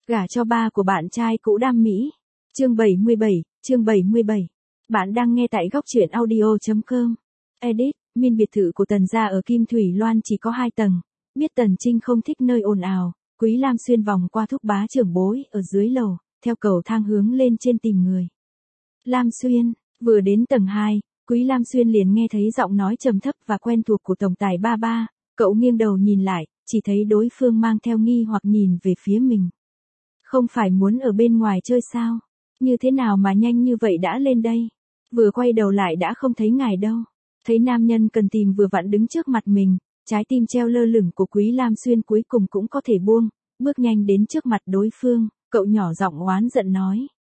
Gả cho ba của bạn trai cũ đam mỹ. Chương 77. Bạn đang nghe tại góc truyện audio.com. Edit, Min biệt thự của Tần gia ở Kim Thủy Loan chỉ có 2 tầng. Biết Tần Trinh không thích nơi ồn ào, Quý Lam xuyên vòng qua thúc bá trưởng bối ở dưới lầu, theo cầu thang hướng lên trên tìm người. Lam Xuyên, vừa đến tầng 2, Quý Lam Xuyên liền nghe thấy giọng nói trầm thấp và quen thuộc của tổng tài ba ba. Cậu nghiêng đầu nhìn lại, chỉ thấy đối phương mang theo nghi hoặc nhìn về phía mình. Không phải muốn ở bên ngoài chơi sao? Như thế nào mà nhanh như vậy đã lên đây? Vừa quay đầu lại đã không thấy ngài đâu. Thấy nam nhân cần tìm vừa vặn đứng trước mặt mình, trái tim treo lơ lửng của Quý Lam Xuyên cuối cùng cũng có thể buông, bước nhanh đến trước mặt đối phương, cậu nhỏ giọng oán giận nói.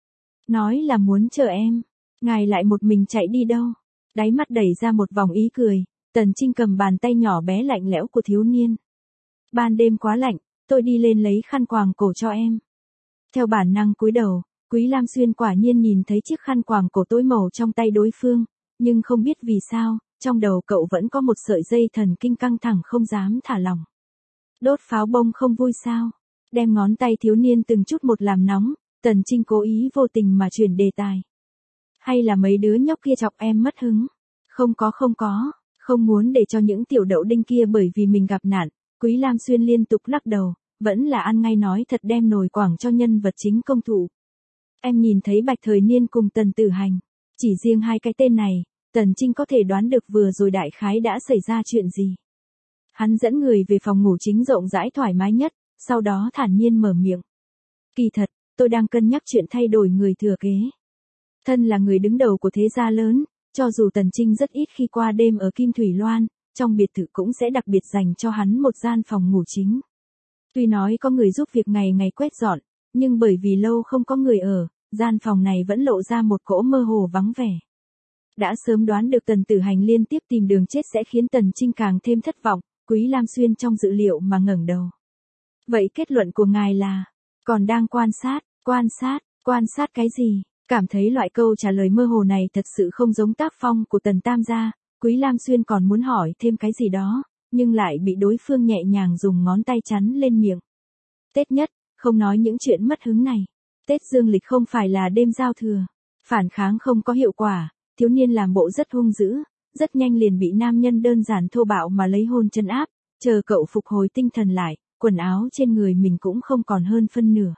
Nói là muốn chờ em, ngài lại một mình chạy đi đâu? Đáy mắt đẩy ra một vòng ý cười, Tần Trinh cầm bàn tay nhỏ bé lạnh lẽo của thiếu niên. Ban đêm quá lạnh, tôi đi lên lấy khăn quàng cổ cho em. Theo bản năng cúi đầu, Quý Lam Xuyên quả nhiên nhìn thấy chiếc khăn quàng cổ tối màu trong tay đối phương, nhưng không biết vì sao, trong đầu cậu vẫn có một sợi dây thần kinh căng thẳng không dám thả lỏng. Đốt pháo bông không vui sao? Đem ngón tay thiếu niên từng chút một làm nóng, Tần Trinh cố ý vô tình mà chuyển đề tài. Hay là mấy đứa nhóc kia chọc em mất hứng? Không có, không muốn để cho những tiểu đậu đinh kia bởi vì mình gặp nạn. Quý Lam Xuyên liên tục lắc đầu, vẫn là ăn ngay nói thật đem nồi quảng cho nhân vật chính công thủ. Em nhìn thấy Bạch Thời Niên cùng Tần Tử Hành, chỉ riêng 2 cái tên này, Tần Trinh có thể đoán được vừa rồi đại khái đã xảy ra chuyện gì. Hắn dẫn người về phòng ngủ chính rộng rãi thoải mái nhất, sau đó thản nhiên mở miệng. Kỳ thật, tôi đang cân nhắc chuyện thay đổi người thừa kế. Thân là người đứng đầu của thế gia lớn, cho dù Tần Trinh rất ít khi qua đêm ở Kim Thủy Loan, trong biệt thự cũng sẽ đặc biệt dành cho hắn một gian phòng ngủ chính. Tuy nói có người giúp việc ngày ngày quét dọn, nhưng bởi vì lâu không có người ở, gian phòng này vẫn lộ ra một cỗ mơ hồ vắng vẻ. Đã sớm đoán được Tần Tử Hành liên tiếp tìm đường chết sẽ khiến Tần Trinh càng thêm thất vọng, Quý Lam Xuyên trong dự liệu mà ngẩng đầu. Vậy kết luận của ngài là, còn đang quan sát cái gì? Cảm thấy loại câu trả lời mơ hồ này thật sự không giống tác phong của Tần Tam gia, Quý Lam Xuyên còn muốn hỏi thêm cái gì đó, nhưng lại bị đối phương nhẹ nhàng dùng ngón tay chắn lên miệng. Tết nhất, không nói những chuyện mất hứng này. Tết dương lịch không phải là đêm giao thừa. Phản kháng không có hiệu quả, thiếu niên làm bộ rất hung dữ, rất nhanh liền bị nam nhân đơn giản thô bạo mà lấy hôn trấn áp, chờ cậu phục hồi tinh thần lại, quần áo trên người mình cũng không còn hơn phân nửa.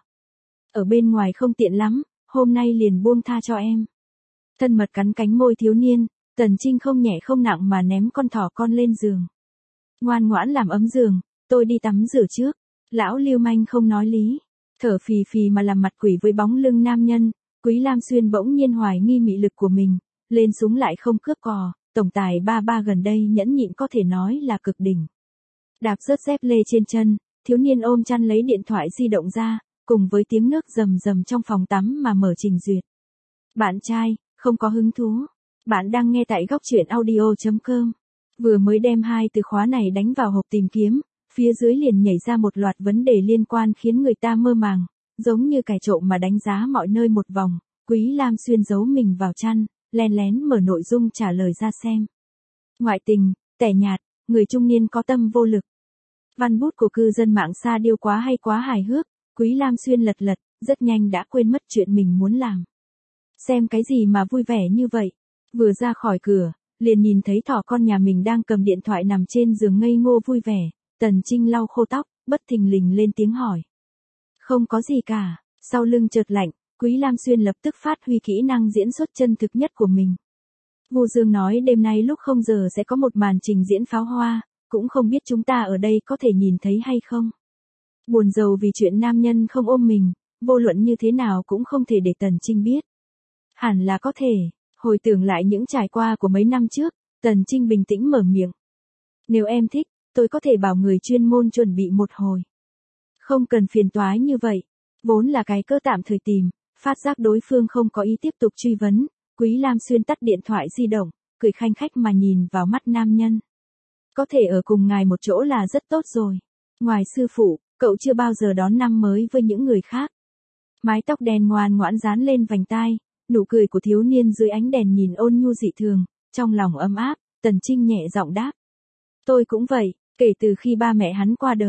Ở bên ngoài không tiện lắm, hôm nay liền buông tha cho em. Thân mật cắn cánh môi thiếu niên, Tần Trinh không nhẹ không nặng mà ném con thỏ con lên giường. Ngoan ngoãn làm ấm giường, tôi đi tắm rửa trước. Lão lưu manh không nói lý, thở phì phì mà làm mặt quỷ với bóng lưng nam nhân. Quý Lam Xuyên bỗng nhiên hoài nghi mị lực của mình, lên súng lại không cướp cò, tổng tài ba ba gần đây nhẫn nhịn có thể nói là cực đỉnh. Đạp rớt dép lê trên chân, thiếu niên ôm chăn lấy điện thoại di động ra, cùng với tiếng nước rầm rầm trong phòng tắm mà mở trình duyệt. Bạn trai, không có hứng thú. Bạn đang nghe tại góc truyện audio.com. Vừa mới đem 2 từ khóa này đánh vào hộp tìm kiếm, phía dưới liền nhảy ra một loạt vấn đề liên quan khiến người ta mơ màng, giống như kẻ trộm mà đánh giá mọi nơi một vòng. Quý Lam Xuyên giấu mình vào chăn, lén lén mở nội dung trả lời ra xem. Ngoại tình, tẻ nhạt, người trung niên có tâm vô lực. Văn bút của cư dân mạng sa điêu quá hay quá hài hước, Quý Lam Xuyên lật, rất nhanh đã quên mất chuyện mình muốn làm. Xem cái gì mà vui vẻ như vậy? Vừa ra khỏi cửa, liền nhìn thấy thỏ con nhà mình đang cầm điện thoại nằm trên giường ngây ngô vui vẻ. Tần Trinh lau khô tóc, bất thình lình lên tiếng hỏi. Không có gì cả, sau lưng chợt lạnh, Quý Lam Xuyên lập tức phát huy kỹ năng diễn xuất chân thực nhất của mình. Vu Dương nói đêm nay lúc 0 giờ sẽ có một màn trình diễn pháo hoa, cũng không biết chúng ta ở đây có thể nhìn thấy hay không. Buồn rầu vì chuyện nam nhân không ôm mình, vô luận như thế nào cũng không thể để Tần Trinh biết. Hẳn là có thể, hồi tưởng lại những trải qua của mấy năm trước, Tần Trinh bình tĩnh mở miệng. Nếu em thích, tôi có thể bảo người chuyên môn chuẩn bị một hồi. Không cần phiền toái như vậy, vốn là cái cớ tạm thời tìm, phát giác đối phương không có ý tiếp tục truy vấn, Quý Lam Xuyên tắt điện thoại di động, cười khanh khách mà nhìn vào mắt nam nhân. Có thể ở cùng ngài một chỗ là rất tốt rồi. Ngoài sư phụ, cậu chưa bao giờ đón năm mới với những người khác. Mái tóc đen ngoan ngoãn dán lên vành tai, nụ cười của thiếu niên dưới ánh đèn nhìn ôn nhu dị thường, trong lòng ấm áp, Tần Trinh nhẹ giọng đáp. Tôi cũng vậy, kể từ khi ba mẹ hắn qua đời,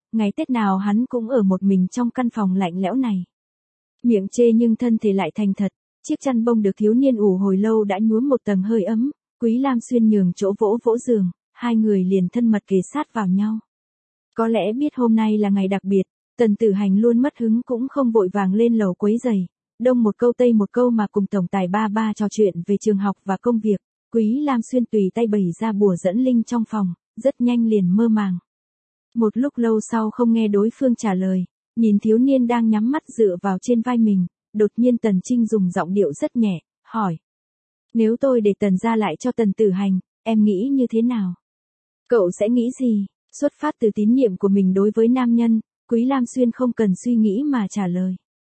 ngày Tết nào hắn cũng ở một mình trong căn phòng lạnh lẽo này. Miệng chê nhưng thân thể lại thành thật, chiếc chăn bông được thiếu niên ủ hồi lâu đã nhuốm một tầng hơi ấm, Quý Lam Xuyên nhường chỗ vỗ vỗ giường, hai người liền thân mật kề sát vào nhau. Có lẽ biết hôm nay là ngày đặc biệt, Tần Tử Hành luôn mất hứng cũng không vội vàng lên lầu quấy giày, đông một câu tây một câu mà cùng tổng tài ba ba trò chuyện về trường học và công việc. Quý Lam Xuyên tùy tay bày ra bùa dẫn linh trong phòng, rất nhanh liền mơ màng. Một lúc lâu sau không nghe đối phương trả lời, nhìn thiếu niên đang nhắm mắt dựa vào trên vai mình, đột nhiên Tần Trinh dùng giọng điệu rất nhẹ, hỏi. Nếu tôi để Tần gia lại cho Tần Tử Hành, em nghĩ như thế nào? Cậu sẽ nghĩ gì? Xuất phát từ tín nhiệm của mình đối với nam nhân, Quý Lam Xuyên không cần suy nghĩ mà trả lời.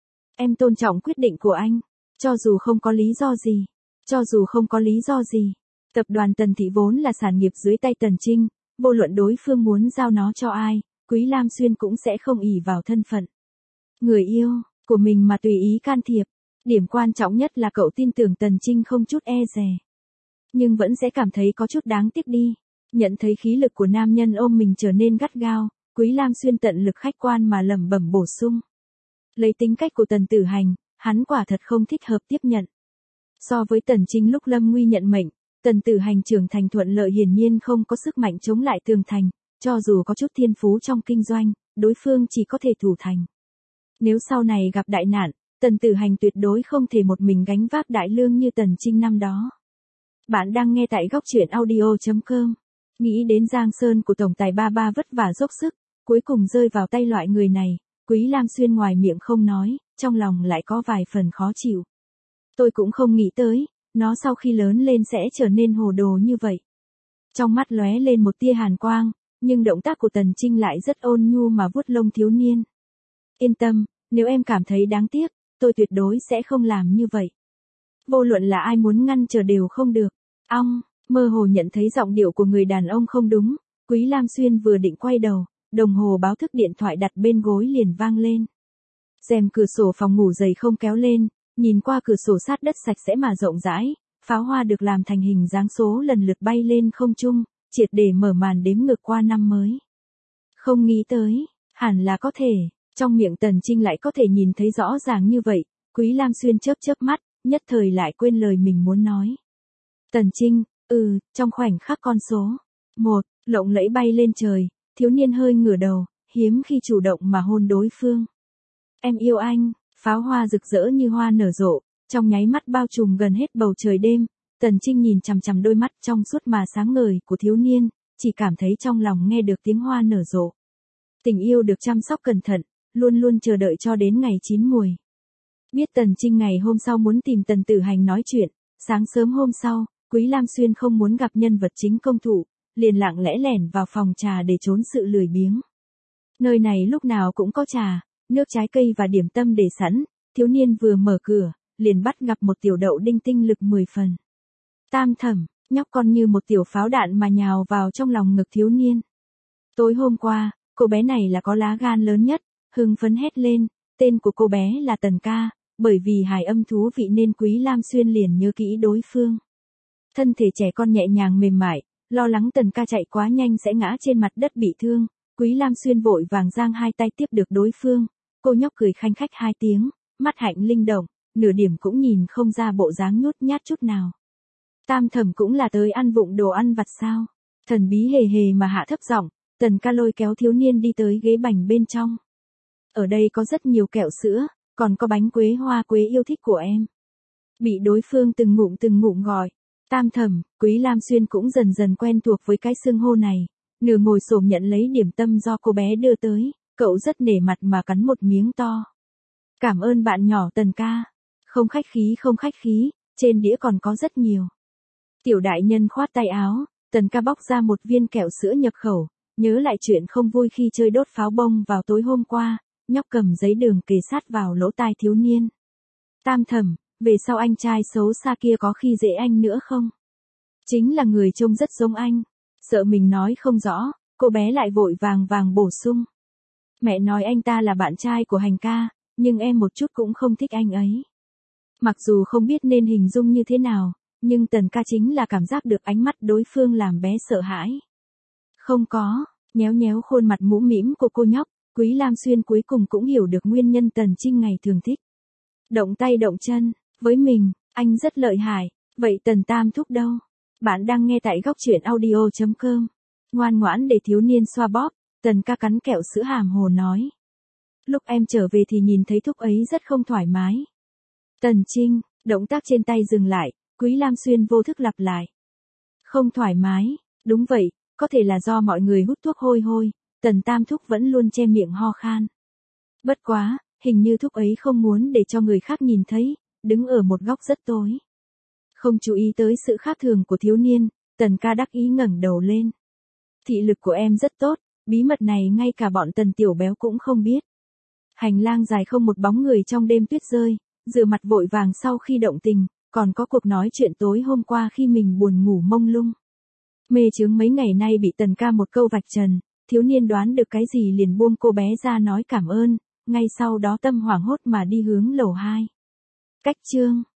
Em tôn trọng quyết định của anh, cho dù không có lý do gì. Cho dù không có lý do gì, tập đoàn Tần Thị vốn là sản nghiệp dưới tay Tần Trinh, vô luận đối phương muốn giao nó cho ai, Quý Lam Xuyên cũng sẽ không ỷ vào thân phận người yêu của mình mà tùy ý can thiệp. Điểm quan trọng nhất là cậu tin tưởng Tần Trinh không chút e dè. Nhưng vẫn sẽ cảm thấy có chút đáng tiếc đi. Nhận thấy khí lực của nam nhân ôm mình trở nên gắt gao, Quý Lam Xuyên tận lực khách quan mà lẩm bẩm bổ sung. Lấy tính cách của Tần Tử Hành, hắn quả thật không thích hợp tiếp nhận. So với Tần Trinh lúc lâm nguy nhận mệnh, Tần Tử Hành trưởng thành thuận lợi hiển nhiên không có sức mạnh chống lại tường thành, cho dù có chút thiên phú trong kinh doanh, đối phương chỉ có thể thủ thành. Nếu sau này gặp đại nạn, Tần Tử Hành tuyệt đối không thể một mình gánh vác đại lương như Tần Trinh năm đó. Bạn đang nghe tại góc truyện audio.com. Nghĩ đến Giang Sơn của tổng tài ba ba vất vả dốc sức, cuối cùng rơi vào tay loại người này, Quý Lam Xuyên ngoài miệng không nói, trong lòng lại có vài phần khó chịu. Tôi cũng không nghĩ tới, nó sau khi lớn lên sẽ trở nên hồ đồ như vậy. Trong mắt lóe lên một tia hàn quang, nhưng động tác của Tần Trinh lại rất ôn nhu mà vuốt lông thiếu niên. Yên tâm, nếu em cảm thấy đáng tiếc, tôi tuyệt đối sẽ không làm như vậy. Vô luận là ai muốn ngăn trở đều không được. Mơ hồ nhận thấy giọng điệu của người đàn ông không đúng, Quý Lam Xuyên vừa định quay đầu, đồng hồ báo thức điện thoại đặt bên gối liền vang lên. Rèm cửa sổ phòng ngủ dày không kéo lên, nhìn qua cửa sổ sát đất sạch sẽ mà rộng rãi, pháo hoa được làm thành hình dáng số lần lượt bay lên không trung, triệt để mở màn đếm ngược qua năm mới. Không nghĩ tới, hẳn là có thể, trong miệng Tần Trinh lại có thể nhìn thấy rõ ràng như vậy, Quý Lam Xuyên chớp chớp mắt, nhất thời lại quên lời mình muốn nói. Tần Trinh, trong khoảnh khắc con số 1, lộng lẫy bay lên trời, thiếu niên hơi ngửa đầu, hiếm khi chủ động mà hôn đối phương. Em yêu anh, pháo hoa rực rỡ như hoa nở rộ, trong nháy mắt bao trùm gần hết bầu trời đêm, Tần Trinh nhìn chằm chằm đôi mắt trong suốt mà sáng ngời của thiếu niên, chỉ cảm thấy trong lòng nghe được tiếng hoa nở rộ. Tình yêu được chăm sóc cẩn thận, luôn luôn chờ đợi cho đến ngày chín muồi. Biết Tần Trinh ngày hôm sau muốn tìm Tần Tử Hành nói chuyện, sáng sớm hôm sau, Quý Lam Xuyên không muốn gặp nhân vật chính công thủ, liền lặng lẽ lẻn vào phòng trà để trốn sự lười biếng. Nơi này lúc nào cũng có trà, nước trái cây và điểm tâm để sẵn, thiếu niên vừa mở cửa, liền bắt gặp một tiểu đậu đinh tinh lực 10 phần. Tam Thẩm, nhóc con như một tiểu pháo đạn mà nhào vào trong lòng ngực thiếu niên. Tối hôm qua, cô bé này là có lá gan lớn nhất, hưng phấn hét lên, tên của cô bé là Tần Ca, bởi vì hài âm thú vị nên Quý Lam Xuyên liền nhớ kỹ đối phương. Thân thể trẻ con nhẹ nhàng mềm mại, lo lắng Tần Ca chạy quá nhanh sẽ ngã trên mặt đất bị thương, Quý Lam Xuyên vội vàng giang hai tay tiếp được đối phương, cô nhóc cười khanh khách hai tiếng, mắt hạnh linh động, nửa điểm cũng nhìn không ra bộ dáng nhút nhát chút nào. Tam Thẩm cũng là tới ăn vụng đồ ăn vặt sao? Thần bí hề hề mà hạ thấp giọng, Tần Ca lôi kéo thiếu niên đi tới ghế bành bên trong. Ở đây có rất nhiều kẹo sữa, còn có bánh quế hoa quế yêu thích của em. Bị đối phương từng ngụm gọi. Tam Thẩm, Quý Lam Xuyên cũng dần dần quen thuộc với cái xưng hô này, nửa ngồi xổm nhận lấy điểm tâm do cô bé đưa tới, cậu rất nể mặt mà cắn một miếng to. Cảm ơn bạn nhỏ Tần Ca. Không khách khí, trên đĩa còn có rất nhiều. Tiểu đại nhân khoát tay áo, Tần Ca bóc ra một viên kẹo sữa nhập khẩu, nhớ lại chuyện không vui khi chơi đốt pháo bông vào tối hôm qua, nhóc cầm giấy đường kề sát vào lỗ tai thiếu niên. Tam Thẩm, về sau anh trai xấu xa kia có khi dễ anh nữa không? Chính là người trông rất giống anh. Sợ mình nói không rõ, cô bé lại vội vàng bổ sung. Mẹ nói anh ta là bạn trai của Hành ca, nhưng em một chút cũng không thích anh ấy. Mặc dù không biết nên hình dung như thế nào, nhưng Tần Ca chính là cảm giác được ánh mắt đối phương làm bé sợ hãi. Không có, Nhéo nhéo khuôn mặt mũm mĩm của cô nhóc, Quý Lam Xuyên cuối cùng cũng hiểu được nguyên nhân Tần Trinh ngày thường thích động tay động chân, với mình, anh rất lợi hại, vậy Tần Tam Thúc đâu? Bạn đang nghe tại góc truyện audio.com. Ngoan ngoãn để thiếu niên xoa bóp, Tần ca cắn kẹo sữa hàm hồ nói. Lúc em trở về thì nhìn thấy thúc ấy rất không thoải mái. Tần Trinh, động tác trên tay dừng lại, Quý Lam Xuyên vô thức lặp lại. Không thoải mái, đúng vậy, có thể là do mọi người hút thuốc hôi hôi, Tần Tam Thúc vẫn luôn che miệng ho khan. Bất quá, hình như thúc ấy không muốn để cho người khác nhìn thấy, đứng ở một góc rất tối. Không chú ý tới sự khác thường của thiếu niên, Tần ca đắc ý ngẩng đầu lên. Thị lực của em rất tốt, bí mật này ngay cả bọn Tần tiểu béo cũng không biết. Hành lang dài không một bóng người trong đêm tuyết rơi, rửa mặt vội vàng sau khi động tình, còn có cuộc nói chuyện tối hôm qua khi mình buồn ngủ mông lung. Mê chướng mấy ngày nay bị Tần ca một câu vạch trần, thiếu niên đoán được cái gì liền buông cô bé ra nói cảm ơn, ngay sau đó tâm hoảng hốt mà đi hướng lầu 2. Cách chương